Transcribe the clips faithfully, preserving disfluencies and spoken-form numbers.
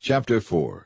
Chapter four.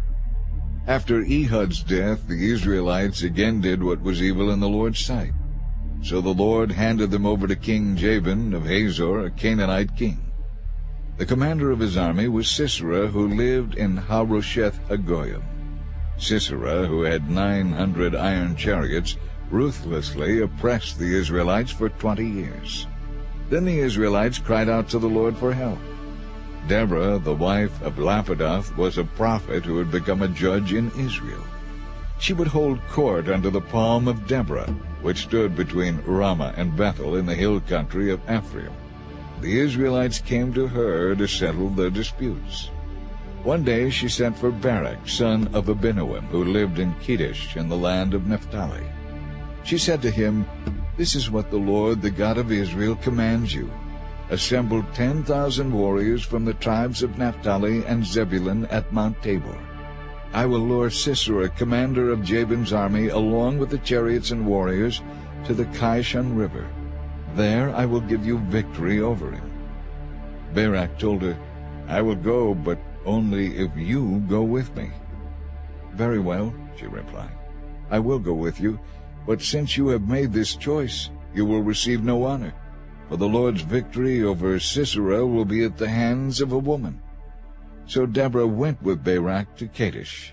After Ehud's death, the Israelites again did what was evil in the Lord's sight. So the Lord handed them over to King Jabin of Hazor, a Canaanite king. The commander of his army was Sisera, who lived in Harosheth-Hagoyim. Sisera, who had nine hundred iron chariots, ruthlessly oppressed the Israelites for twenty years. Then the Israelites cried out to the Lord for help. Deborah, the wife of Lapidoth, was a prophet who had become a judge in Israel. She would hold court under the palm of Deborah, which stood between Ramah and Bethel in the hill country of Ephraim. The Israelites came to her to settle their disputes. One day she sent for Barak, son of Abinoam, who lived in Kedesh in the land of Naphtali. She said to him, "This is what the Lord, the God of Israel, commands you. Assemble ten thousand warriors from the tribes of Naphtali and Zebulun at Mount Tabor. I will lure Sisera, commander of Jabin's army, along with the chariots and warriors, to the Kishon River. There I will give you victory over him." Barak told her, "I will go, but only if you go with me." "Very well," she replied. "I will go with you, but since you have made this choice, you will receive no honor. For the Lord's victory over Sisera will be at the hands of a woman." So Deborah went with Barak to Kadesh.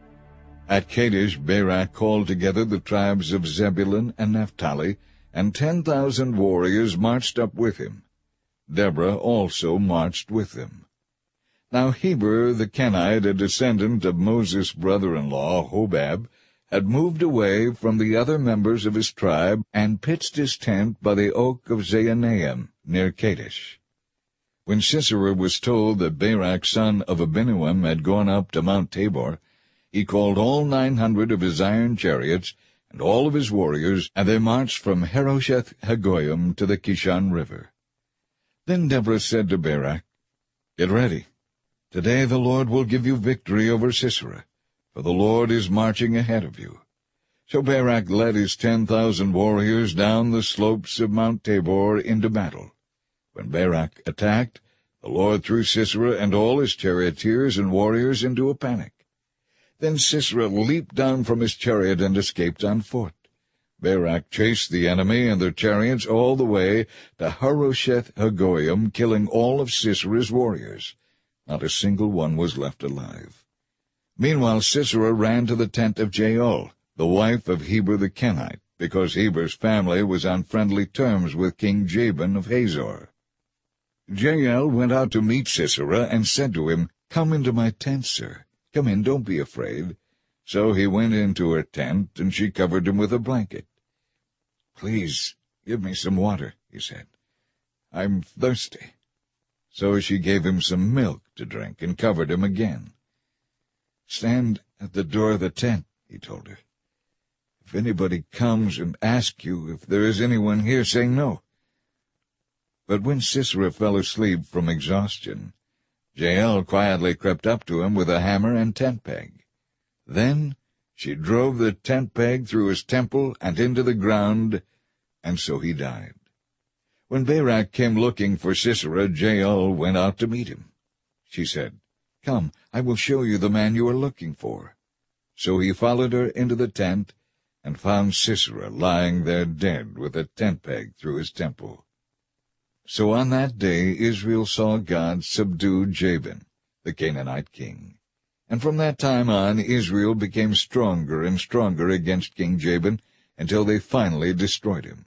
At Kadesh Barak called together the tribes of Zebulun and Naphtali, and ten thousand warriors marched up with him. Deborah also marched with them. Now Heber the Kenite, a descendant of Moses' brother-in-law Hobab, had moved away from the other members of his tribe and pitched his tent by the oak of Zaanaim near Kadesh. When Sisera was told that Barak son of Abinoam had gone up to Mount Tabor, he called all nine hundred of his iron chariots and all of his warriors, and they marched from Harosheth-Hagoyim to the Kishon River. Then Deborah said to Barak, "Get ready. Today the Lord will give you victory over Sisera, for the Lord is marching ahead of you." So Barak led his ten thousand warriors down the slopes of Mount Tabor into battle. When Barak attacked, the Lord threw Sisera and all his charioteers and warriors into a panic. Then Sisera leaped down from his chariot and escaped on foot. Barak chased the enemy and their chariots all the way to Harosheth-Hagoyim, killing all of Sisera's warriors. Not a single one was left alive. Meanwhile Sisera ran to the tent of Jael, the wife of Heber the Kenite, because Heber's family was on friendly terms with King Jabin of Hazor. Jael went out to meet Sisera and said to him, "Come into my tent, sir. Come in, don't be afraid." So he went into her tent, and she covered him with a blanket. "Please, give me some water," he said. "I'm thirsty." So she gave him some milk to drink and covered him again. "Stand at the door of the tent," he told her. "If anybody comes and asks you if there is anyone here, say no." But when Sisera fell asleep from exhaustion, Jael quietly crept up to him with a hammer and tent peg. Then she drove the tent peg through his temple and into the ground, and so he died. When Barak came looking for Sisera, Jael went out to meet him. She said, "Come, I will show you the man you are looking for." So he followed her into the tent, and found Sisera lying there dead with a tent peg through his temple. So on that day Israel saw God subdue Jabin, the Canaanite king. And from that time on Israel became stronger and stronger against King Jabin, until they finally destroyed him.